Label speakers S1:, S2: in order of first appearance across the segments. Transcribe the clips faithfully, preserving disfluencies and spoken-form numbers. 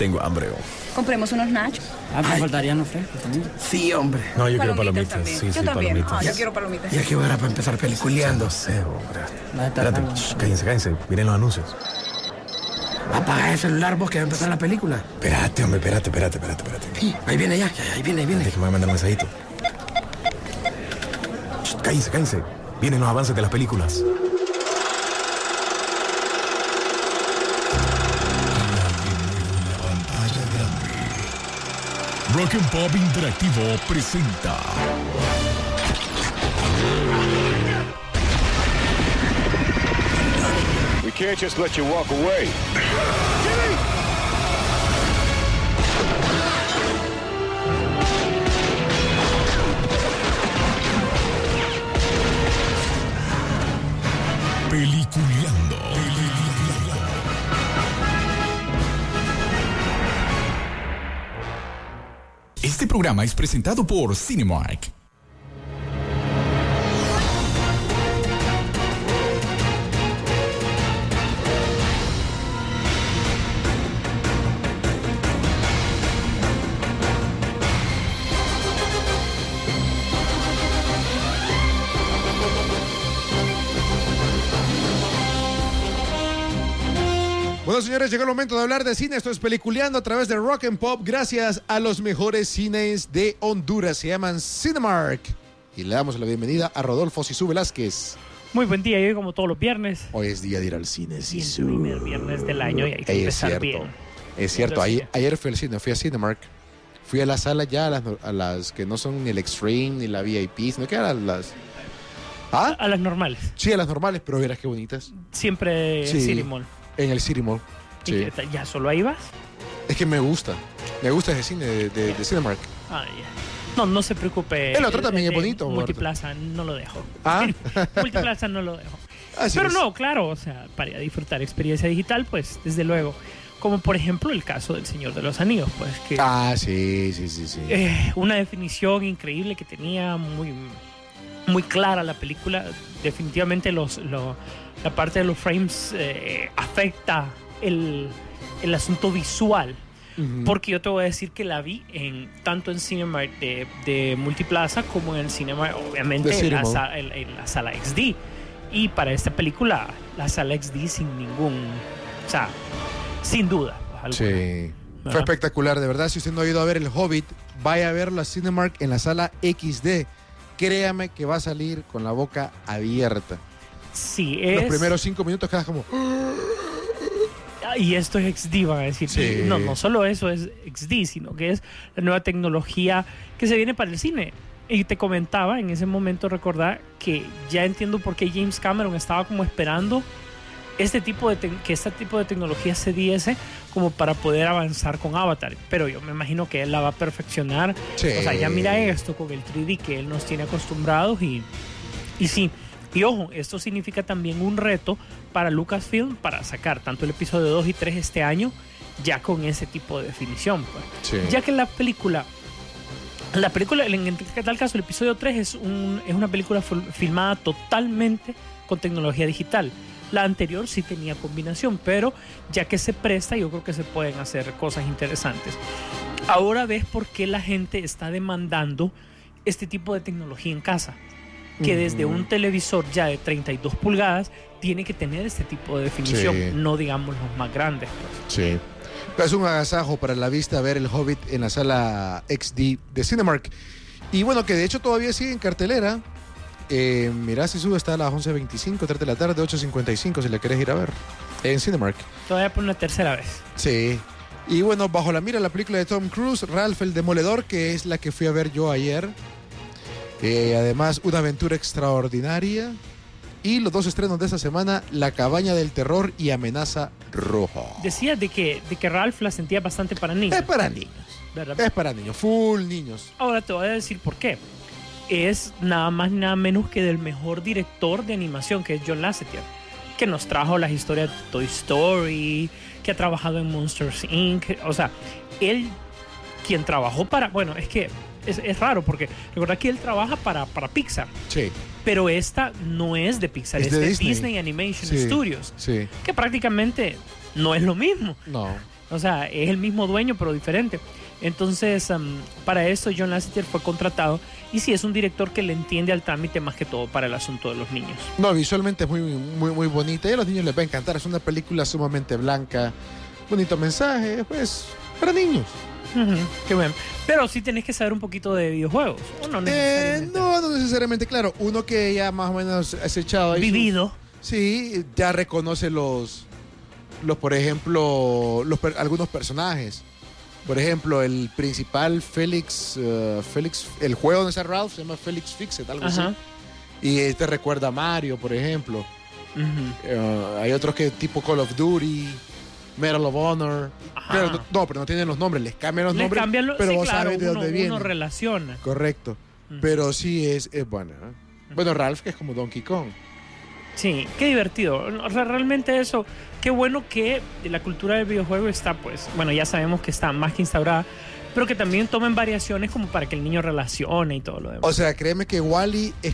S1: Tengo hambre. Oh.
S2: Compremos unos nachos.
S3: Ah, me faltarían los frescos también.
S1: Sí, hombre. No, yo quiero palomitas.
S2: También.
S1: Sí,
S2: yo
S1: sí,
S2: también.
S1: palomitas.
S2: Ah, yo quiero palomitas.
S4: Ya que hora para empezar peliculeando.
S1: No sé, hombre.
S3: No,
S1: Espérate, shh, cállense, cállense. Miren los anuncios.
S4: Apaga el celular vos que va a empezar la película.
S1: Espérate, hombre, espérate, espérate, espérate, espérate.
S4: Sí, ahí viene ya, ya, ahí viene, ahí viene.
S1: Déjame que me va a mandar un mensajito. Shh, cállense, cállense. Vienen los avances de las películas.
S5: Rock and Pop Interactivo presenta
S6: We can't just let you walk away.
S5: Peliculeando. Este programa es presentado por Cinemark.
S7: Bueno, señores, llegó el momento de hablar de cine. Esto es Peliculeando a través de Rock and Pop, gracias a los mejores cines de Honduras. Se llaman Cinemark. Y le damos la bienvenida a Rodolfo Sisu Velázquez.
S8: Muy buen día, y hoy como todos los viernes.
S7: Hoy es día de ir al cine,
S8: Y
S7: Sisu.
S8: el primer viernes del año y hay que
S7: Ey,
S8: empezar
S7: es cierto.
S8: bien.
S7: Es cierto,
S8: Entonces,
S7: ayer, ayer fui al cine, fui a Cinemark. Fui a la sala ya, a las, a las que no son ni el Extreme ni la V I P, sino que eran las... ¿Ah?
S8: A las normales.
S7: Sí, a las normales, pero verás qué bonitas.
S8: Siempre
S7: Sí.
S8: en City Mall.
S7: En el City Mall.
S8: ¿Y
S7: Sí.
S8: qué tal? ¿Ya solo ahí vas?
S7: Es que me gusta. Me gusta ese cine de, de, de Cinemark.
S8: Ah, ya. No, no se preocupe.
S7: El otro también es
S8: de
S7: bonito,
S8: Multiplaza no lo dejo.
S7: ¿Ah?
S8: Multiplaza no lo dejo.
S7: Así
S8: Pero
S7: es.
S8: no, claro, o sea, para disfrutar experiencia digital, pues desde luego. Como por ejemplo el caso del Señor de los Anillos, pues que
S7: Ah, sí, sí, sí, sí.
S8: eh, una definición increíble que tenía, muy, muy clara la película. Definitivamente los, lo- la parte de los frames eh, afecta el, el asunto visual.
S7: Ujú.
S8: Porque yo te voy a decir que la vi en tanto en Cinemark de, de Multiplaza como en el Cinemark, obviamente,
S7: De
S8: en la,
S7: Cinemark.
S8: sa- en- en la sala X D. Y para esta película, la sala X D sin ningún. O sea, sin duda. pues, alguna.
S7: Sí. Fue
S8: Ajá.
S7: espectacular, de verdad. Si usted no ha ido a ver El Hobbit, vaya a ver la Cinemark en la sala X D. Créame que va a salir con la boca abierta.
S8: Sí, es.
S7: Los primeros cinco minutos quedas como...
S8: Ah, y esto es X D, van a decir.
S7: Sí.
S8: Y no, no solo eso es X D, sino que es la nueva tecnología que se viene para el cine. Y te comentaba en ese momento, recordar que ya entiendo por qué James Cameron estaba como esperando este tipo de te- que este tipo de tecnología se diese como para poder avanzar con Avatar. Pero yo me imagino que él la va a perfeccionar.
S7: Sí.
S8: O sea, ya mira esto con el tres D que él nos tiene acostumbrados y, y sí. Y ojo, esto significa también un reto para Lucasfilm para sacar tanto el episodio dos y tres este año ya con ese tipo de definición. Pues.
S7: Sí.
S8: Ya que la película, la película, en, en tal caso el episodio tres es, un, es una película fil- filmada totalmente con tecnología digital. La anterior sí tenía combinación, pero ya que se presta, yo creo que se pueden hacer cosas interesantes. Ahora ves por qué la gente está demandando este tipo de tecnología en casa. Que desde un televisor ya de treinta y dos pulgadas tiene que tener este tipo de definición,
S7: Sí.
S8: no digamos los más grandes. Pues.
S7: Sí. Es un agasajo para la vista ver El Hobbit en la sala X D de Cinemark. Y bueno, que de hecho todavía sigue en cartelera. Eh, mirá, si sube hasta a las once veinticinco, tres de la tarde, ocho cincuenta y cinco, si la querés ir a ver. En Cinemark.
S8: Todavía por una tercera vez.
S7: Sí. Y bueno, bajo la mira la película de Tom Cruise, Ralph el Demoledor, que es la que fui a ver yo ayer. Eh, además, una aventura extraordinaria. Y los dos estrenos de esta semana, La Cabaña del Terror y Amenaza Roja.
S8: Decías de que, de que Ralph la sentía bastante para niños.
S7: Es para niños.
S8: ¿Verdad?
S7: Es para niños, full niños.
S8: Ahora te voy a decir por qué. Es nada más ni nada menos que del mejor director de animación, que es John Lasseter, que nos trajo las historias de Toy Story, que ha trabajado en Monsters incorporated. O sea, él, quien trabajó para... Bueno, es que es, es raro porque recuerda que él trabaja para, para Pixar.
S7: Sí.
S8: Pero esta no es de Pixar,
S7: Es
S8: es,
S7: de
S8: de
S7: Disney.
S8: Disney, Animation
S7: Sí,
S8: Studios,
S7: sí.
S8: que prácticamente no es lo mismo.
S7: No.
S8: O sea, es el mismo dueño, pero diferente. Entonces, um, para eso John Lasseter fue contratado. Y sí, es un director que le entiende al trámite más que todo para el asunto de los niños.
S7: No, visualmente es muy, muy, muy bonita y a los niños les va a encantar. Es una película sumamente blanca, bonito mensaje, pues, para niños.
S8: Uh-huh, qué bueno. Pero sí tenés que saber un poquito de videojuegos. ¿O no
S7: Eh,
S8: necesariamente?
S7: no, no necesariamente, claro. Uno que ya más o menos has echado ahí.
S8: Vivido.
S7: Su, sí, ya reconoce los, los por ejemplo, los, per- algunos personajes. Por ejemplo, el principal, Félix, uh, Félix, el juego donde está Ralph se llama Félix Fixit, algo
S8: Ajá.
S7: así. Y te recuerda a Mario, por ejemplo.
S8: Uh-huh.
S7: Uh, hay otros que tipo Call of Duty, Medal of Honor.
S8: Ajá.
S7: Pero, no, no, pero no tienen los nombres, les cambian los
S8: Les
S7: nombres.
S8: cambian los,
S7: pero
S8: sí,
S7: vos
S8: claro,
S7: sabes de
S8: uno,
S7: dónde
S8: uno
S7: vienen.
S8: relaciona.
S7: Correcto.
S8: Ujú.
S7: Pero sí es, es buena. ¿eh? Bueno, Ralph, que es como Donkey Kong.
S8: Sí, qué divertido. O sea, realmente eso, qué bueno que la cultura del videojuego está, pues, bueno, ya sabemos que está más que instaurada, pero que también tomen variaciones como para que el niño relacione y todo lo demás.
S7: O sea, créeme que Wall-E es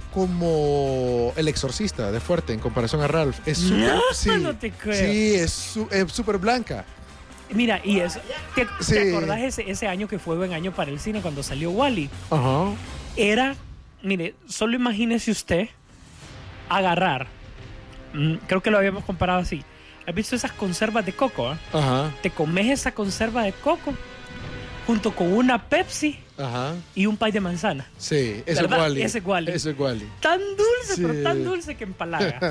S7: como el exorcista de fuerte en comparación a Ralph. Es súper.
S8: No,
S7: sí,
S8: no te creo.
S7: Sí, es su- es súper blanca.
S8: Mira, y eso, ¿te,
S7: Sí.
S8: ¿te acordás ese, ese año que fue buen año para el cine cuando salió Wall-E?
S7: Ajá.
S8: Era, mire, solo imagínese usted agarrar, mm, creo que lo habíamos comparado así. ¿Has visto esas conservas de coco? eh?
S7: Ajá.
S8: Te comes esa conserva de coco junto con una Pepsi
S7: Ajá.
S8: y un pay de manzana.
S7: Sí, ese es
S8: ¿Verdad?
S7: Wall-E.
S8: Ese es Wall-E.
S7: Ese es Wall-E.
S8: Tan dulce,
S7: Sí.
S8: pero tan dulce que empalaga.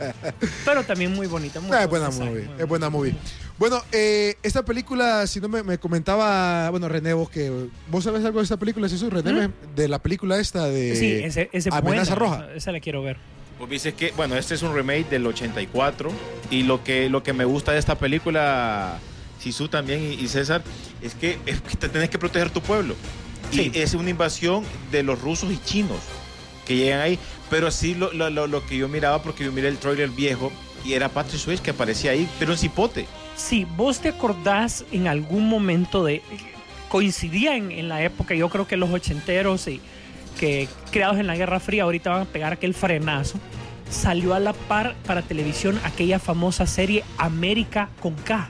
S8: Pero también muy bonita. Muy
S7: Ah, es buena
S8: buen design,
S7: movie,
S8: muy
S7: es buena movie. Bueno, eh, esta película, si no me, me comentaba, bueno, René, vos que vos sabés algo de esta película, Jesús, René,
S8: ¿Mm?
S7: me- de la película esta de
S8: Sí, ese, ese
S7: Amenaza
S8: buena,
S7: Roja.
S8: Esa, esa la quiero ver.
S9: Pues dices que, bueno, este es un remake del ochenta y cuatro y lo que, lo que me gusta de esta película, Sisu también y, y César, es que, es que te tenés que proteger tu pueblo.
S8: Sí.
S9: Y es una invasión de los rusos y chinos que llegan ahí, pero sí lo, lo, lo, lo que yo miraba, porque yo miré el trailer viejo y era Patrick Swayze que aparecía ahí, pero en cipote.
S8: Sí, vos te acordás en algún momento de... Coincidía en, en la época, yo creo que los ochenteros y que creados en la Guerra Fría ahorita van a pegar aquel frenazo. Salió a la par para televisión aquella famosa serie América con K.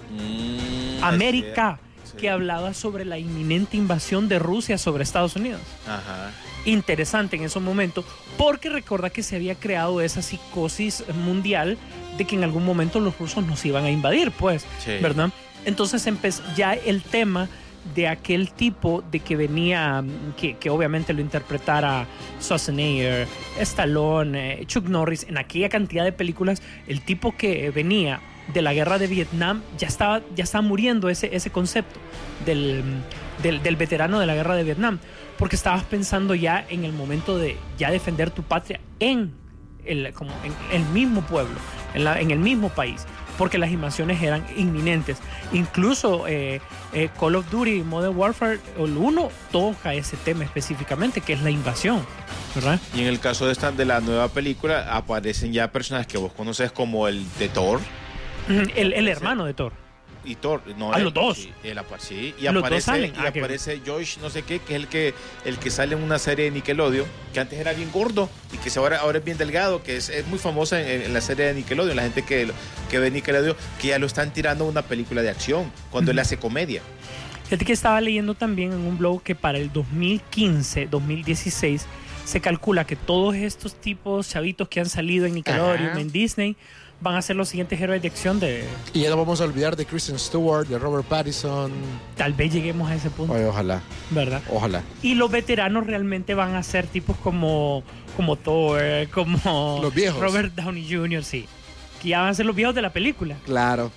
S9: Mm,
S8: América,
S9: sí.
S8: que hablaba sobre la inminente invasión de Rusia sobre Estados Unidos.
S9: Ajá.
S8: Interesante en esos momentos, porque recuerda que se había creado esa psicosis mundial de que en algún momento los rusos nos iban a invadir, pues,
S9: Sí.
S8: ¿verdad? Entonces empezó ya el tema de aquel tipo de que venía, que, que obviamente lo interpretara Schwarzenegger, Stallone, eh, Chuck Norris, en aquella cantidad de películas, el tipo que venía de la guerra de Vietnam ya estaba, ya estaba muriendo ese, ese concepto del, del, del veterano de la guerra de Vietnam, porque estabas pensando ya en el momento de ya defender tu patria en el, como en el mismo pueblo, en, la, en el mismo país, porque las invasiones eran inminentes. Incluso eh, eh, Call of Duty Modern Warfare, el uno, toca ese tema específicamente, que es la invasión, ¿verdad?
S9: Y en el caso de esta de la nueva película aparecen ya personajes que vos conoces como el de Thor
S8: El, el hermano de Thor.
S9: y Thor, no,
S8: Ah,
S9: él,
S8: los dos.
S9: Sí, él apa- sí, y
S8: Los dos
S9: aparece,
S8: salen.
S9: y
S8: Ah, qué
S9: aparece Josh no sé qué, que es el que el que sale en una serie de Nickelodeon, que antes era bien gordo y que se ahora, ahora es bien delgado, que es, es muy famosa en, en la serie de Nickelodeon, la gente que, que ve Nickelodeon, que ya lo están tirando a una película de acción, cuando él hace comedia.
S8: Fíjate que estaba leyendo también en un blog que para el dos mil quince, dos mil dieciséis se calcula que todos estos tipos chavitos que han salido en Nickelodeon,
S7: Ajá.
S8: en Disney, van a ser los siguientes héroes de acción de...
S7: Y ya no vamos a olvidar de Kristen Stewart, de Robert Pattinson.
S8: Tal vez lleguemos a ese punto,
S7: Ay, ojalá,
S8: ¿verdad?
S7: ojalá.
S8: Y los veteranos realmente van a ser tipos como, como Thor, como
S7: Los viejos.
S8: Robert Downey junior, sí. Que ya van a ser los viejos de la película.
S7: Claro.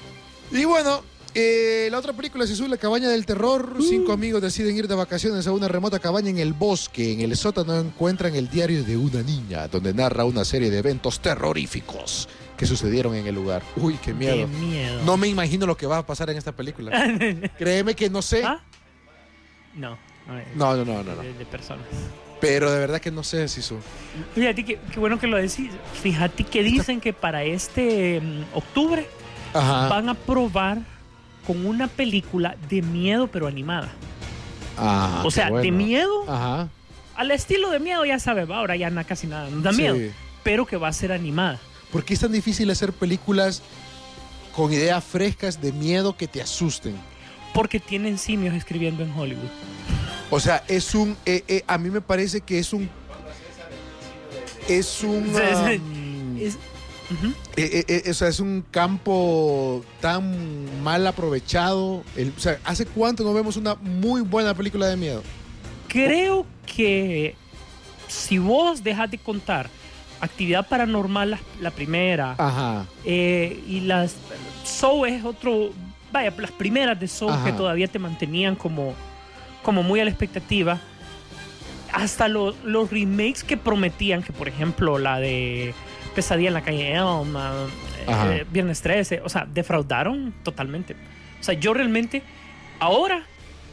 S7: Y bueno, eh, la otra película se sube La Cabaña del Terror. Cinco amigos deciden ir de vacaciones a una remota cabaña en el bosque. En el sótano encuentran el diario de una niña, donde narra una serie de eventos terroríficos que sucedieron en el lugar. Uy, qué miedo.
S8: Qué miedo.
S7: No me imagino lo que va a pasar en esta película. Créeme que no sé.
S8: ¿Ah? No. a ver,
S7: No, no, no, no, no.
S8: De, de personas.
S7: Pero de verdad que no sé, Sisu.
S8: Fíjate que qué bueno que lo decís. Fíjate que dicen que para este mm, octubre
S7: Ajá.
S8: van a probar con una película de miedo pero animada.
S7: Ah,
S8: o
S7: qué
S8: sea,
S7: bueno.
S8: de miedo,
S7: Ajá.
S8: al estilo de miedo, ya sabes, va, ahora ya na- casi nada nos da
S7: Sí.
S8: miedo, pero que va a ser animada.
S7: ¿Por qué es tan difícil hacer películas con ideas frescas de miedo que te asusten.
S8: Porque tienen simios escribiendo en Hollywood.
S7: O sea, es un... Eh, eh, a mí me parece que es un... Es un... Um,
S8: Es- Ujú.
S7: eh, eh, eh, o sea, es un campo tan mal aprovechado. El- o sea, ¿hace cuánto no vemos una muy buena película de miedo?
S8: Creo que si vos dejas de contar Actividad Paranormal, la, la primera,
S7: Ajá.
S8: eh, y las Saw es otro, vaya, las primeras de Saw
S7: Ajá.
S8: que todavía te mantenían como, como muy a la expectativa, hasta lo- los remakes que prometían, que por ejemplo la de Pesadilla en la calle Elm,
S7: Ajá.
S8: eh, Viernes trece, o sea, defraudaron totalmente. O sea, yo realmente, ahora,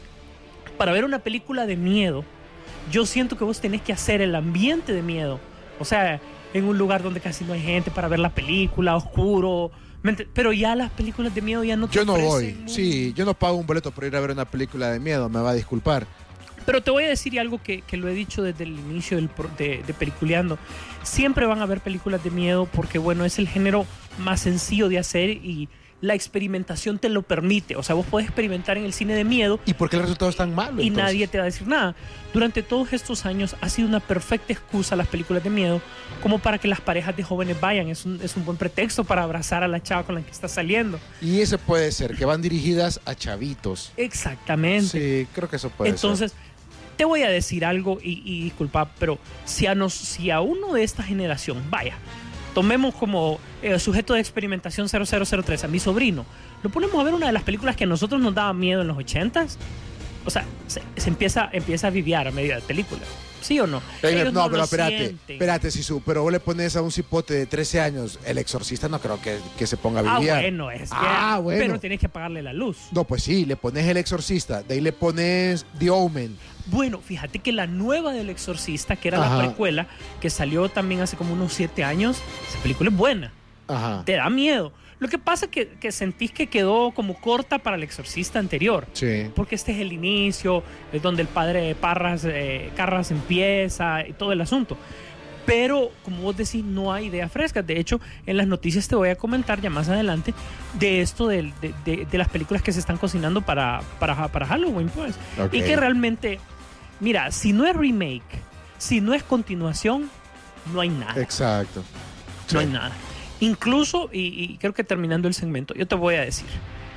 S8: para ver una película de miedo, yo siento que vos tenés que hacer el ambiente de miedo. O sea, en un lugar donde casi no hay gente para ver la película, oscuro. ¿Me ent- Pero ya las películas de miedo ya no te
S7: Yo no voy.
S8: ofrecen un-
S7: Sí, yo no pago un boleto por ir a ver una película de miedo, me va a disculpar.
S8: Pero te voy a decir algo que, que lo he dicho desde el inicio del pro- de, de Peliculeando. Siempre van a haber películas de miedo porque, bueno, es el género más sencillo de hacer y la experimentación te lo permite. O sea, vos podés experimentar en el cine de miedo
S7: ¿Y por qué el resultado es tan malo?
S8: y
S7: entonces?
S8: nadie te va a decir nada. Durante todos estos años ha sido una perfecta excusa las películas de miedo como para que las parejas de jóvenes vayan. Es un, es un buen pretexto para abrazar a la chava con la que estás saliendo.
S7: Y ese puede ser, que van dirigidas a chavitos.
S8: Exactamente.
S7: Sí, creo que eso puede
S8: Entonces, te voy a decir algo y, y disculpa, pero si a, nos, si a uno de esta generación, vaya, tomemos como eh, sujeto de experimentación cero cero cero tres a mi sobrino, lo ponemos a ver una de las películas que a nosotros nos daba miedo en los ochentas, o sea, se, se empieza, empieza a viviar a medida de película. ¿Sí o no?
S7: ser.
S8: Ellos
S7: no, pero
S8: lo
S7: espérate,
S8: sienten.
S7: espérate, Sisu, pero vos le pones a un cipote de trece años, el exorcista no creo que, que se ponga a
S8: Ah,
S7: vivir.
S8: bueno, es que,
S7: Ah, bueno.
S8: pero tienes que apagarle la luz.
S7: No, pues sí, le pones el exorcista, de ahí le pones The Omen.
S8: Bueno, fíjate que la nueva del Exorcista, que era
S7: Ajá.
S8: la precuela, que salió también hace como unos siete años, esa película es buena.
S7: Ajá.
S8: Te da miedo. Lo que pasa es que, que sentís que quedó como corta para el Exorcista anterior.
S7: Sí.
S8: Porque este es el inicio, es donde el padre de Parras, eh, Carras empieza y todo el asunto. Pero, como vos decís, no hay ideas frescas. De hecho, en las noticias te voy a comentar ya más adelante de esto del- de, de- de las películas que se están cocinando para, para, para Halloween, pues.
S7: Ok.
S8: Y que realmente, mira, si no es remake, si no es continuación, no hay nada.
S7: Exacto.
S8: No
S7: Sí.
S8: hay nada. Incluso, y, y creo que terminando el segmento, yo te voy a decir,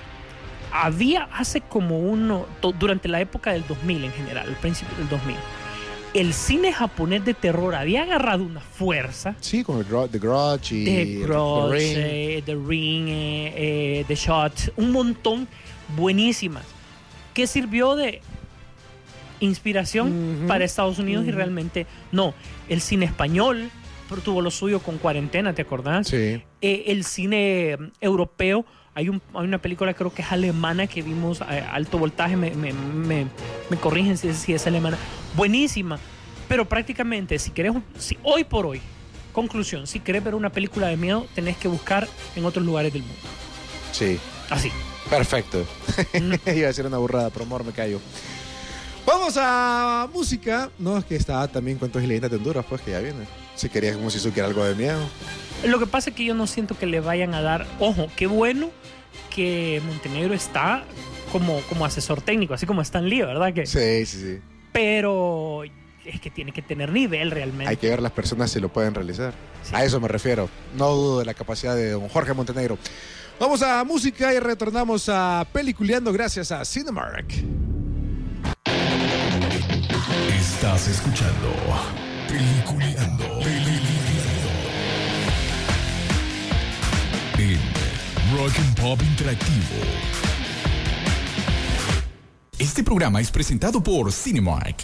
S8: había hace como uno, to- durante la época del dos mil en general, al principio del dos mil, el cine japonés de terror había agarrado una fuerza.
S7: Sí, con el Gro- The Grudge y
S8: The
S7: The
S8: Grudge,
S7: Ring.
S8: eh, The Ring, eh, eh, The Shot, un montón buenísimas, que sirvió de inspiración
S7: Ujú,
S8: para Estados Unidos y
S7: ujú.
S8: realmente no. El cine español pero tuvo lo suyo con Cuarentena, ¿te acordás?
S7: Sí.
S8: Eh, el cine mm, europeo, hay, un, hay una película creo que es alemana que vimos, eh, Alto Voltaje, me, me, me, me corrigen si, si es alemana, buenísima, pero prácticamente si querés, un- si hoy por hoy, conclusión, si querés ver una película de miedo, tenés que buscar en otros lugares del mundo.
S7: Sí.
S8: Así.
S7: Perfecto. Iba a ser una burrada, pero amor, me callo. Vamos a música. No, es que está también Cuentos y Leyendas de Honduras, pues que ya viene. Si querías como si supiera algo de miedo.
S8: Lo que pasa es que yo no siento que le vayan a dar, ojo, qué bueno que Montenegro está como, como asesor técnico, así como Stan Lee, ¿verdad? Que,
S7: Sí, sí, sí.
S8: pero es que tiene que tener nivel realmente.
S7: Hay que ver las personas si lo pueden realizar.
S8: Sí.
S7: A eso me refiero. No dudo de la capacidad de don Jorge Montenegro. Vamos a música y retornamos a Peliculeando gracias a Cinemark.
S5: Estás escuchando Peliculeando. Peliculeando. En Rock and Pop Interactivo. Este programa es presentado por Cinemark.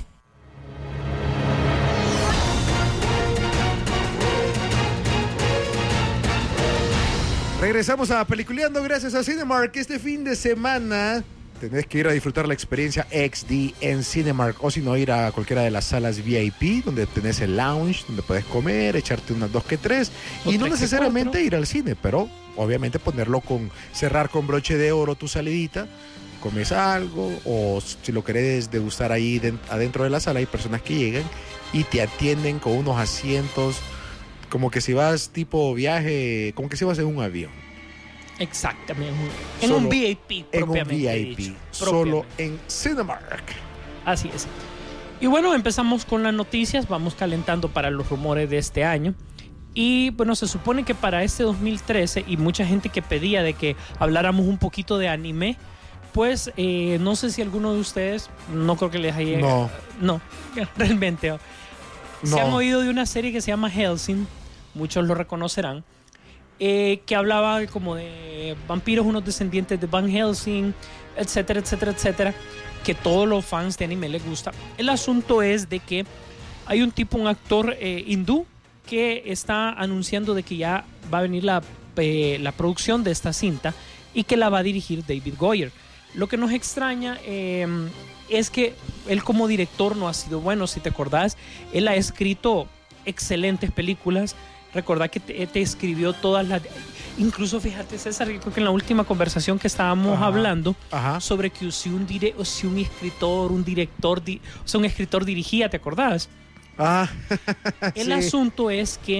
S7: Regresamos a Peliculeando gracias a Cinemark. Este fin de semana tenés que ir a disfrutar la experiencia X D en Cinemark, o si no, ir a cualquiera de las salas V I P donde tenés el lounge, donde puedes comer, echarte unas dos que tres,
S8: O
S7: y no
S8: tres que
S7: necesariamente
S8: cuatro.
S7: ir al cine, pero obviamente ponerlo con, cerrar con broche de oro tu salidita, comes algo, o si lo querés degustar ahí den- adentro de la sala, hay personas que llegan y te atienden con unos asientos como que si vas tipo viaje, como que si vas en un avión.
S8: Exactamente. En
S7: Solo
S8: un V I P,
S7: En un
S8: propiamente
S7: V I P.
S8: dicho.
S7: Solo
S8: Propiamente.
S7: en Cinemark.
S8: Así es. Y bueno, empezamos con las noticias, vamos calentando para los rumores de este año. Y bueno, se supone que para este dos mil trece, y mucha gente que pedía de que habláramos un poquito de anime, pues eh, no sé si alguno de ustedes, no creo que les haya...
S7: No.
S8: No, realmente. oh. Se
S7: No.
S8: han oído de una serie que se llama Hellsing, muchos lo reconocerán, eh, que hablaba como de vampiros, unos descendientes de Van Helsing, etcétera, etcétera, etcétera, que todos los fans de anime les gusta. El asunto es de que hay un tipo, un actor eh, hindú, que está anunciando de que ya va a venir la, eh, la producción de esta cinta y que la va a dirigir David Goyer. Lo que nos extraña eh, es que él como director no ha sido bueno. Si te acordás, él ha escrito excelentes películas. Recordá que te, te escribió todas las... Incluso fíjate, César, yo creo que en la última conversación que estábamos
S7: Ajá.
S8: hablando
S7: Ajá.
S8: sobre que si un, dire, si un escritor, un director, di, o sea, un escritor dirigía, ¿te acordás?
S7: Ah,
S8: El
S7: sí.
S8: asunto es que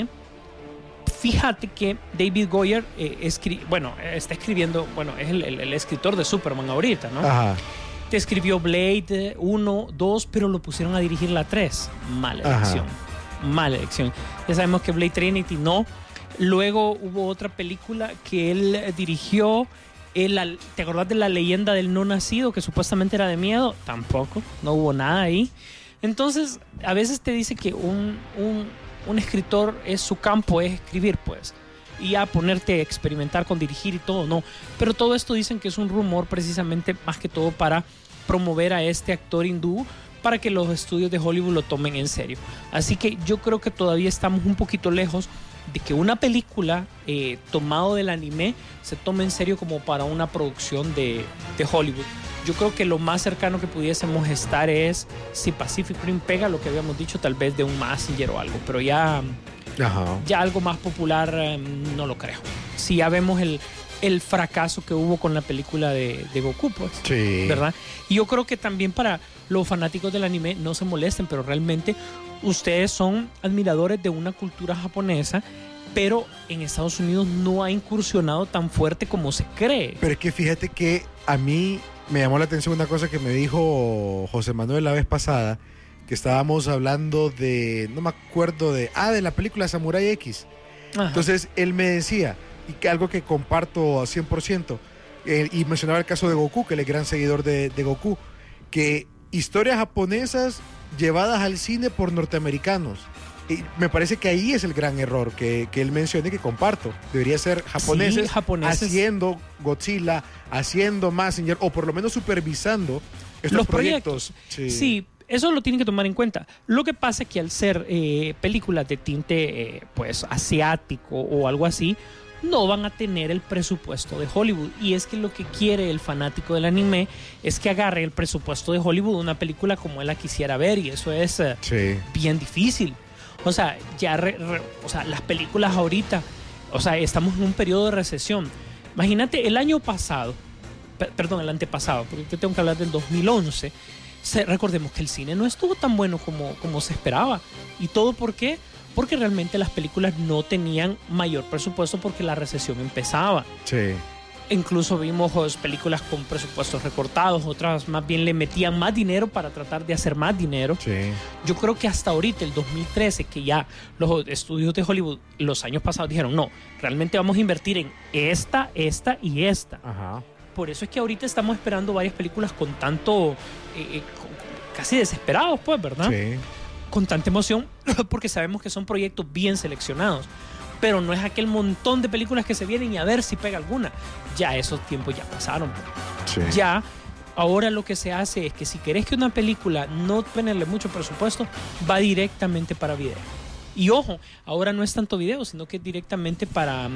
S8: fíjate que David Goyer eh, escri bueno, está escribiendo, bueno, es el, el, el escritor de Superman ahorita, ¿no?
S7: Ajá.
S8: Te escribió Blade uno, dos, pero lo pusieron a dirigir la tres. Mala
S7: Ajá.
S8: elección. Mala elección. Ya sabemos que Blade Trinity no. Luego hubo otra película que él dirigió. El, ¿Te acordás de La leyenda del no nacido, que supuestamente era de miedo? Tampoco. No hubo nada ahí. Entonces, a veces te dice que un, un, un escritor es su campo, es escribir, pues. Y a ponerte a experimentar con dirigir y todo, no. Pero todo esto dicen que es un rumor precisamente más que todo para promover a este actor hindú, para que los estudios de Hollywood lo tomen en serio. Así que yo creo que todavía estamos un poquito lejos de que una película eh, tomado del anime se tome en serio como para una producción de, de Hollywood. Yo creo que lo más cercano que pudiésemos estar es si Pacific Rim pega, lo que habíamos dicho, tal vez de un Mazinger o algo, pero ya,
S7: Ajá.
S8: ya algo más popular eh, no lo creo. Si ya vemos el, el fracaso que hubo con la película de, de Goku, pues,
S7: Sí.
S8: ¿verdad? Y yo creo que también para los fanáticos del anime no se molesten, pero realmente ustedes son admiradores de una cultura japonesa, pero en Estados Unidos no ha incursionado tan fuerte como se cree.
S7: Pero es que fíjate que a mí me llamó la atención una cosa que me dijo José Manuel la vez pasada, que estábamos hablando de, no me acuerdo de, ah, de la película Samurai X.
S8: Ajá.
S7: Entonces él me decía, y que algo que comparto a cien por ciento, eh, y mencionaba el caso de Goku, que él es gran seguidor de, de Goku, que historias japonesas llevadas al cine por norteamericanos. Y me parece que ahí es el gran error que, que él menciona y que comparto. Debería ser japoneses,
S8: Sí, japoneses.
S7: haciendo Godzilla, haciendo Mazinger, o por lo menos supervisando estos
S8: Los
S7: proyectos.
S8: proyectos. Sí. Eso lo tienen que tomar en cuenta. Lo que pasa es que al ser eh, películas de tinte eh, pues asiático o algo así, no van a tener el presupuesto de Hollywood. Y es que lo que quiere el fanático del anime es que agarre el presupuesto de Hollywood una película como él la quisiera ver, y eso es eh,
S7: Sí.
S8: bien difícil. O sea, ya re, re, o sea, las películas ahorita, o sea, estamos en un periodo de recesión. Imagínate, el año pasado, per, perdón, el antepasado, porque yo tengo que hablar del dos mil once, se, recordemos que el cine no estuvo tan bueno como, como se esperaba. ¿Y todo por qué? Porque realmente las películas no tenían mayor presupuesto porque la recesión empezaba.
S7: Sí.
S8: Incluso vimos oh, películas con presupuestos recortados, otras más bien le metían más dinero para tratar de hacer más dinero.
S7: Sí.
S8: Yo creo que hasta ahorita, el dos mil trece, que ya los estudios de Hollywood los años pasados dijeron, no, realmente vamos a invertir en esta, esta y esta.
S7: Ajá.
S8: Por eso es que ahorita estamos esperando varias películas con tanto, eh, con, casi desesperados, pues, ¿verdad?
S7: Sí.
S8: Con tanta emoción, porque sabemos que son proyectos bien seleccionados. Pero no es aquel montón de películas que se vienen y a ver si pega alguna. Ya esos tiempos ya pasaron.
S7: Sí.
S8: Ya, ahora lo que se hace es que si querés que una película no tenerle mucho presupuesto, va directamente para video. Y ojo, ahora no es tanto video, sino que es directamente para,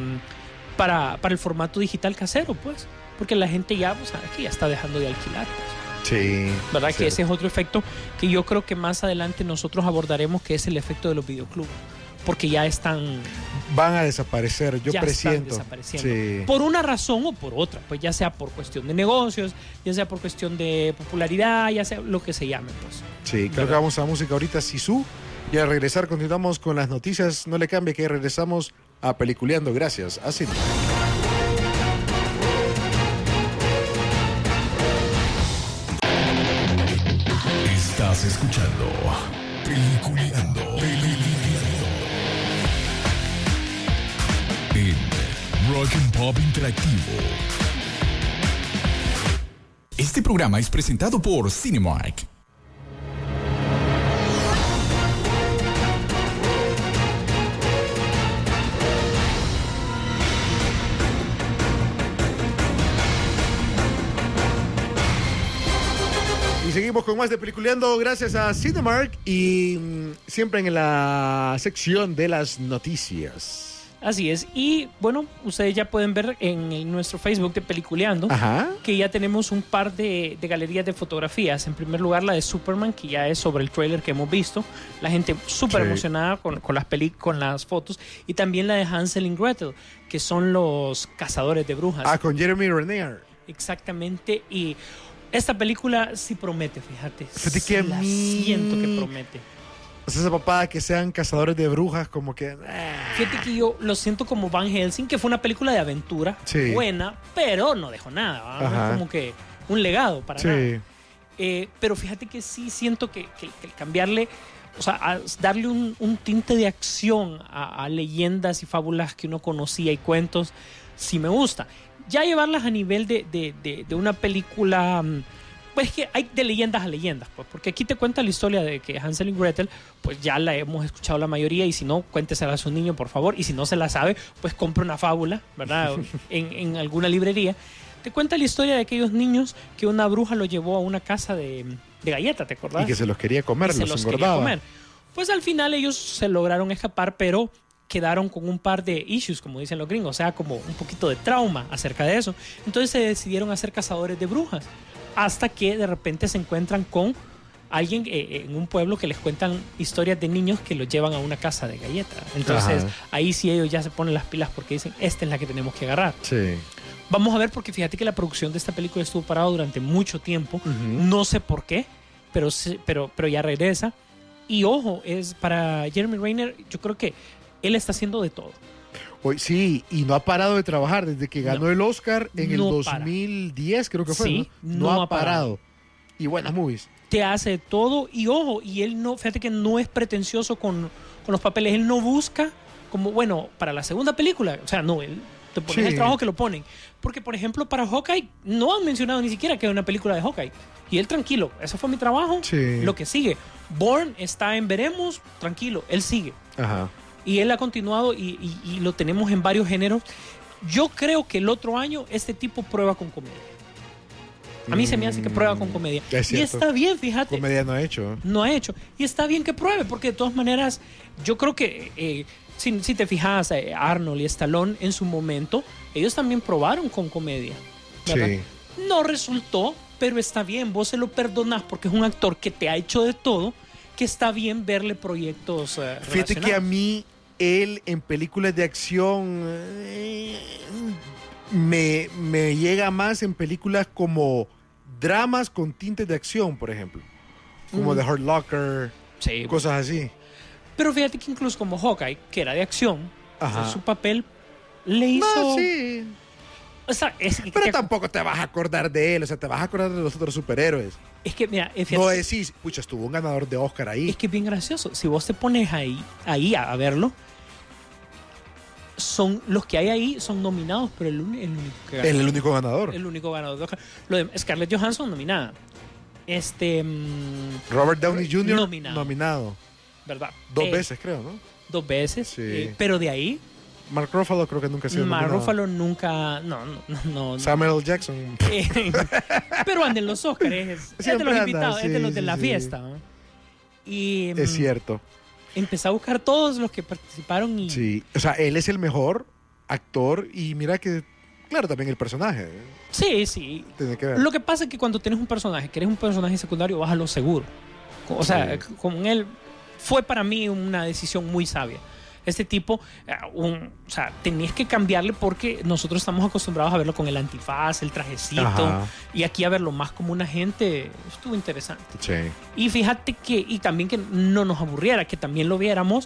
S8: para, para el formato digital casero, pues. Porque la gente ya, pues, que ya está dejando de alquilar, pues.
S7: Sí.
S8: ¿Verdad?
S7: Sí.
S8: Que ese es otro efecto que yo creo que más adelante nosotros abordaremos, que es el efecto de los videoclubs. Porque ya están,
S7: Van a desaparecer, yo
S8: ya
S7: presiento.
S8: están desapareciendo.
S7: Sí.
S8: Por una razón o por otra, pues ya sea por cuestión de negocios, ya sea por cuestión de popularidad, ya sea lo que se llame, pues.
S7: Sí, creo
S8: ¿Verdad?
S7: que vamos a música ahorita, Sisu. Y al regresar continuamos con las noticias. No le cambie que regresamos a Peliculeando. Gracias. Así.
S5: Peliculeando. Peliculeando. En Rock and Pop Interactivo. Este programa es presentado por Cinemark.
S7: Y seguimos con más de Peliculeando gracias a Cinemark y mm, siempre en la sección de las noticias.
S8: Así es. Y bueno, ustedes ya pueden ver en el- nuestro Facebook de Peliculeando
S7: Ajá.
S8: que ya tenemos un par de, de galerías de fotografías. En primer lugar, la de Superman, que ya es sobre el tráiler que hemos visto. La gente súper
S7: Sí.
S8: emocionada con, con las peli, con las fotos. Y también la de Hansel y Gretel, que son los cazadores de brujas.
S7: Ah, con Jeremy Renner.
S8: Exactamente. Y esta película sí promete, fíjate.
S7: Fíjate que a
S8: La
S7: mí-
S8: siento que promete.
S7: O sea, esa papada que sean cazadores de brujas, como que... ah.
S8: Fíjate que yo lo siento como Van Helsing, que fue una película de aventura
S7: Sí.
S8: buena, pero no dejó nada. ¿va? No es
S7: Ajá.
S8: como que un legado para
S7: Sí.
S8: nada. Eh, pero fíjate que sí siento que, que- que el cambiarle, o sea, a darle un, un tinte de acción a, a leyendas y fábulas que uno conocía y cuentos, sí me gusta. Ya llevarlas a nivel de, de- de- de una película, mm, pues que hay de leyendas a leyendas, pues, porque aquí te cuenta la historia de que Hansel y Gretel, pues ya la hemos escuchado la mayoría, y si no, cuéntesela a su niño, por favor, y si no se la sabe, pues compre una fábula, ¿verdad? en, en alguna librería. Te cuenta la historia de aquellos niños que una bruja los llevó a una casa de, de galletas, ¿te acordás?
S7: Y que se los quería comer,
S8: Y se
S7: los,
S8: los quería
S7: engordaba.
S8: comer. Pues al final ellos se lograron escapar, pero quedaron con un par de issues, como dicen los gringos, o sea, como un poquito de trauma acerca de eso. Entonces se decidieron a ser cazadores de brujas, hasta que de repente se encuentran con alguien eh, en un pueblo que les cuentan historias de niños que los llevan a una casa de galletas. Entonces
S7: Ajá.
S8: ahí sí ellos ya se ponen las pilas porque dicen, esta es la que tenemos que agarrar.
S7: Sí.
S8: Vamos a ver, porque fíjate que la producción de esta película estuvo parada durante mucho tiempo.
S7: Ujú.
S8: No sé por qué, pero, sí- pero, pero ya regresa. Y ojo, es para Jeremy Renner, yo creo que él está haciendo de todo.
S7: Hoy, sí, y no ha parado de trabajar desde que ganó
S8: No.
S7: el Oscar en
S8: No
S7: el
S8: para.
S7: dos mil diez, creo que fue.
S8: Sí,
S7: ¿no?
S8: no
S7: ha
S8: ha
S7: parado.
S8: parado.
S7: Y buenas movies.
S8: Te hace de todo y ojo, y él no, fíjate que no es pretencioso con, con los papeles. Él no busca como, bueno, para la segunda película, o sea, no, él te ponen
S7: Sí.
S8: el trabajo que lo ponen. Porque, por ejemplo, para Hawkeye, no han mencionado ni siquiera que es una película de Hawkeye. Y él tranquilo, ese fue mi trabajo,
S7: Sí.
S8: lo que sigue. Bourne está en veremos, tranquilo, él sigue.
S7: Ajá.
S8: Y él ha continuado y, y- y lo tenemos en varios géneros. Yo creo que el otro año este tipo prueba con comedia. A mí se me hace que prueba con comedia.
S7: Es
S8: Y
S7: cierto.
S8: está bien, fíjate.
S7: Comedia no ha hecho.
S8: No ha hecho. Y está bien que pruebe, porque de todas maneras, yo creo que eh, si, si te fijas, eh, Arnold y Stallone en su momento, ellos también probaron con comedia. ¿verdad?
S7: Sí.
S8: No resultó, pero está bien, vos se lo perdonás porque es un actor que te ha hecho de todo, que está bien verle proyectos eh,
S7: Fíjate que a
S8: relacionados.
S7: mí, él en películas de acción eh, me, me llega más en películas como dramas con tintes de acción, por ejemplo. Como
S8: Mm.
S7: The Hurt Locker,
S8: Sí,
S7: cosas así.
S8: pero fíjate que incluso como Hawkeye, que era de acción,
S7: Ajá.
S8: su papel le hizo...
S7: No, sí.
S8: O sea, es,
S7: Pero
S8: que,
S7: tampoco te vas a acordar de él, o sea, te vas a acordar de los otros superhéroes.
S8: es que, mira, eh, fíjate-
S7: No decís, pucha, estuvo un ganador de Oscar ahí.
S8: Es que es bien gracioso. Si vos te pones ahí, ahí a, a verlo, son los que hay ahí son nominados, pero el, uni- el único que ganó.
S7: Él es el único ganador.
S8: El único ganador de Oscar. Lo de Scarlett Johansson nominada. Este, mm,
S7: Robert Downey junior
S8: Nominado.
S7: nominado.
S8: ¿verdad?
S7: Dos
S8: Eh,
S7: veces, creo, ¿no?
S8: Dos veces.
S7: Sí.
S8: eh, pero de ahí,
S7: Mark Ruffalo creo que nunca ha sido
S8: Mark
S7: nominado.
S8: Ruffalo nunca, no, no, no, no.
S7: Samuel L. Jackson.
S8: Eh, pero anden los Oscars, es, es de
S7: Siempre
S8: los
S7: anda,
S8: invitados, es de
S7: sí,
S8: los de
S7: sí,
S8: la
S7: sí.
S8: fiesta. ¿no? Y
S7: Es
S8: mm,
S7: cierto.
S8: empecé a buscar todos los que participaron y
S7: Sí. O sea, él es el mejor actor y mira que, claro, también el personaje. ¿eh?
S8: sí, sí.
S7: Tiene que ver.
S8: Lo que pasa es que cuando tienes un personaje, que eres un personaje secundario, vas a lo seguro. O sea,
S7: Sí.
S8: con él fue para mí una decisión muy sabia. Este tipo, eh, un- o sea, tenías que cambiarle porque nosotros estamos acostumbrados a verlo con el antifaz, el trajecito,
S7: Ajá.
S8: y aquí a verlo más como un agente estuvo interesante.
S7: Sí.
S8: Y fíjate que, y también que no nos aburriera, que también lo viéramos,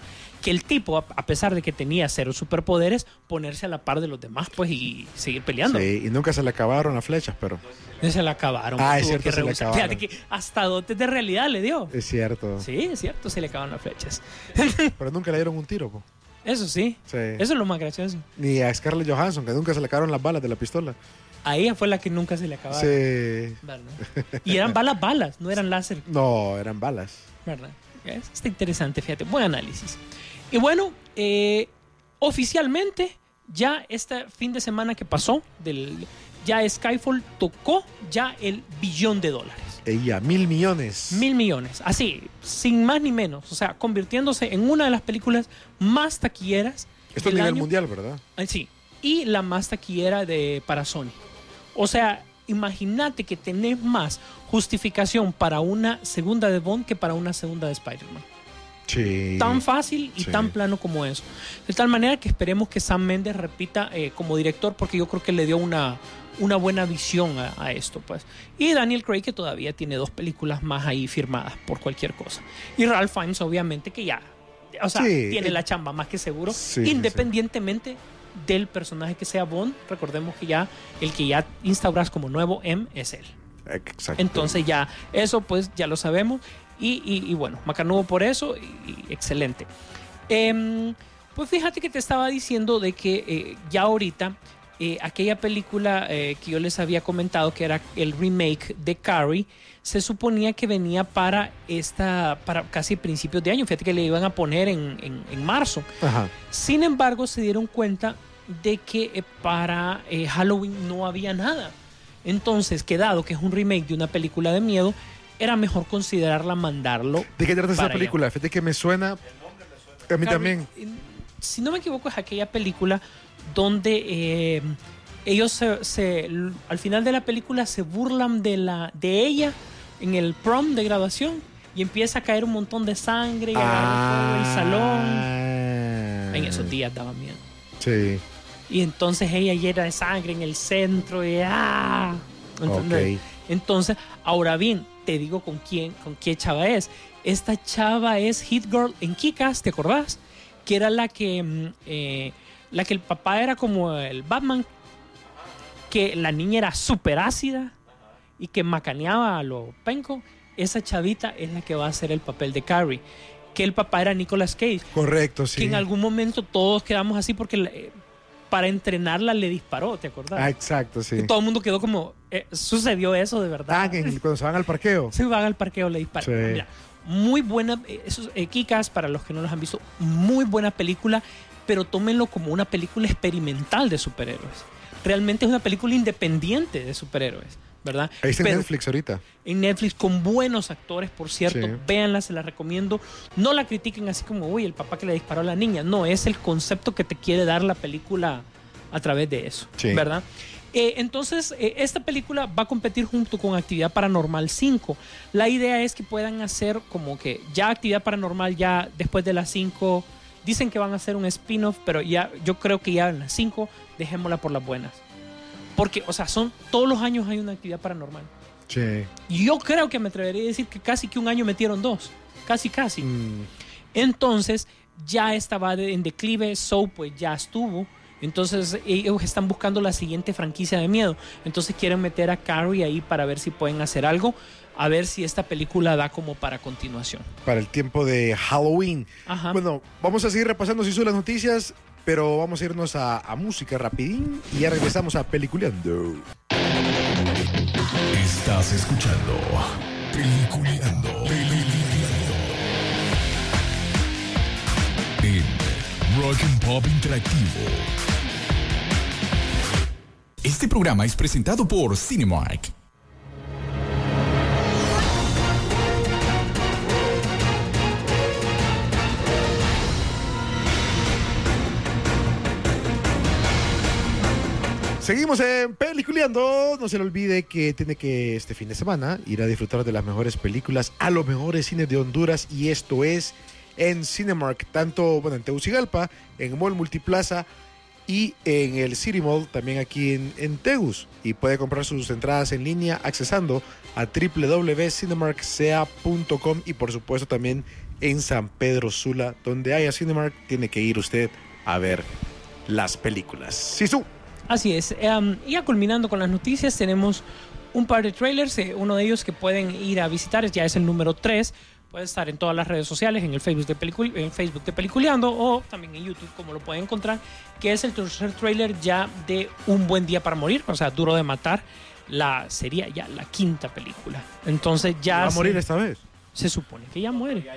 S8: que el tipo, a, a pesar de que tenía cero superpoderes, ponerse a la par de los demás, pues, y seguir peleando.
S7: Sí, y nunca se le acabaron las flechas, pero...
S8: Se la acabaron.
S7: Ah,
S8: pues,
S7: es
S8: tuvo
S7: cierto,
S8: que
S7: se le
S8: rehusar.
S7: acabaron.
S8: Fíjate que hasta dotes de realidad le dio.
S7: Es cierto.
S8: Sí, es cierto, se le acabaron las flechas.
S7: Pero nunca le dieron un tiro, po.
S8: Eso sí,
S7: Sí.
S8: eso es lo más gracioso.
S7: Ni a Scarlett Johansson, que nunca se le acabaron las balas de la pistola.
S8: A ella fue la que nunca se le acabaron.
S7: Sí.
S8: ¿Verdad? Y eran balas, balas, no eran láser.
S7: No, eran balas.
S8: ¿Verdad? ¿Ves? Está interesante, fíjate. Buen análisis. Y bueno, eh, oficialmente, ya este fin de semana que pasó, del, ya Skyfall tocó ya el billón de dólares.
S7: Ella, mil millones.
S8: Mil millones. Así, sin más ni menos. O sea, convirtiéndose en una de las películas más taquilleras.
S7: Esto a
S8: del
S7: nivel
S8: año.
S7: mundial, ¿verdad?
S8: Ah, sí. Y la más taquillera de, para Sony. O sea, imagínate que tenés más justificación para una segunda de Bond que para una segunda de Spider-Man.
S7: Sí.
S8: Tan fácil y
S7: Sí.
S8: tan plano como eso. De tal manera que esperemos que Sam Mendes repita eh, como director, porque yo creo que le dio una, una buena visión a, a esto, pues. Y Daniel Craig, que todavía tiene dos películas más ahí firmadas por cualquier cosa. Y Ralph Fiennes, obviamente, que ya, o sea,
S7: Sí.
S8: tiene la chamba más que seguro,
S7: Sí, sí,
S8: independientemente del personaje que sea Bond. Recordemos que ya el que ya instauras como nuevo M es él.
S7: Exacto.
S8: Entonces ya, eso pues ya lo sabemos. Y, y, y bueno, macanudo por eso, y, y excelente. Eh, pues fíjate que te estaba diciendo de que eh, ya ahorita eh, aquella película eh, que yo les había comentado, que era el remake de Carrie, se suponía que venía para esta, para casi principios de año. Fíjate que le iban a poner en, en, en marzo.
S7: Ajá.
S8: Sin embargo, se dieron cuenta de que eh, para eh, Halloween no había nada. Entonces, que dado que es un remake de una película de miedo, era mejor considerarla mandarlo.
S7: ¿De qué trata esa
S8: para allá.
S7: película? Fíjate que me suena. A mí
S8: Carrie,
S7: también.
S8: eh, Si no me equivoco, es aquella película donde eh, ellos se, se- al final de la película se burlan de, la, de ella en el prom de graduación y empieza a caer un montón de sangre y agarra todo el salón.
S7: Ah.
S8: En esos días daba miedo.
S7: Sí.
S8: Y entonces ella llena de sangre en el centro y ¡ah! ¿Entendés?
S7: Ok.
S8: Entonces, ahora bien, te digo con quién, con qué chava es. Esta chava es Hit Girl en Kick-Ass, ¿te acordás? Que era la que, mm, eh, la que el papá era como el Batman, que la niña era súper ácida y que macaneaba a lo penco. Esa chavita es la que va a hacer el papel de Carrie. Que el papá era Nicolas Cage.
S7: Correcto, sí.
S8: Que en algún momento todos quedamos así porque eh, para entrenarla le disparó, ¿te acordás?
S7: Ah, exacto, sí.
S8: Y todo el mundo quedó como, eh, sucedió eso de verdad.
S7: Ah, que en- cuando se van al parqueo.
S8: Se van al parqueo, le disparan.
S7: Sí.
S8: Mira, muy buena, eh, esos eh, Kick-Ass, para los que no los han visto, muy buena película, pero tómenlo como una película experimental de superhéroes. Realmente es una película independiente de superhéroes, ¿verdad?
S7: Ahí está en
S8: Pero
S7: Netflix ahorita.
S8: en Netflix, con buenos actores, por cierto.
S7: Sí.
S8: Véanla, se la recomiendo. No la critiquen así como, uy, el papá que le disparó a la niña. No, es el concepto que te quiere dar la película a través de eso,
S7: Sí.
S8: ¿verdad? Eh, entonces, eh, esta película va a competir junto con Actividad Paranormal cinco. La idea es que puedan hacer como que ya Actividad Paranormal, ya después de las cinco, dicen que van a hacer un spin-off, pero ya yo creo que ya en las cinco dejémosla por las buenas. Porque, o sea, son todos los años hay una Actividad Paranormal.
S7: Sí.
S8: Y yo creo que me atrevería a decir que casi que un año metieron dos. Casi, casi.
S7: Mm,
S8: Entonces, ya estaba de- en declive. Soap, pues ya estuvo. Entonces, ellos están buscando la siguiente franquicia de miedo. Entonces, quieren meter a Carrie ahí para ver si pueden hacer algo. A ver si esta película da como para continuación.
S7: para el tiempo de Halloween.
S8: Ajá.
S7: Bueno, vamos a seguir repasando si son las noticias, pero vamos a irnos a, a música rapidín y ya regresamos a Peliculeando.
S5: Estás escuchando Peliculeando. Peliculeando. En Rock and Pop Interactivo. Este programa es presentado por Cinemark.
S7: Seguimos en Peliculeando. No se le olvide que tiene que este fin de semana ir a disfrutar de las mejores películas a los mejores cines de Honduras, y esto es en Cinemark, tanto bueno en Tegucigalpa, en Mall Multiplaza y en el City Mall, también aquí en, en Tegus. Y puede comprar sus entradas en línea accesando a doble u doble u doble u punto cinemark c a punto com y por supuesto también en San Pedro Sula. Donde haya Cinemark, tiene que ir usted a ver las películas. Sisu.
S8: Así es. Um, ya culminando con las noticias, tenemos un par de trailers. Eh, uno de ellos que pueden ir a visitar ya es el número tres. Puede estar en todas las redes sociales, en el Facebook de, Pelicul en Facebook de Peliculeando o también en YouTube, como lo pueden encontrar, que es el tercer trailer ya de Un Buen Día para Morir, o sea, Duro de Matar. La sería ya la quinta película. Entonces ya...
S7: ¿Va a morir
S8: se,
S7: esta vez?
S8: Se supone que ya muere.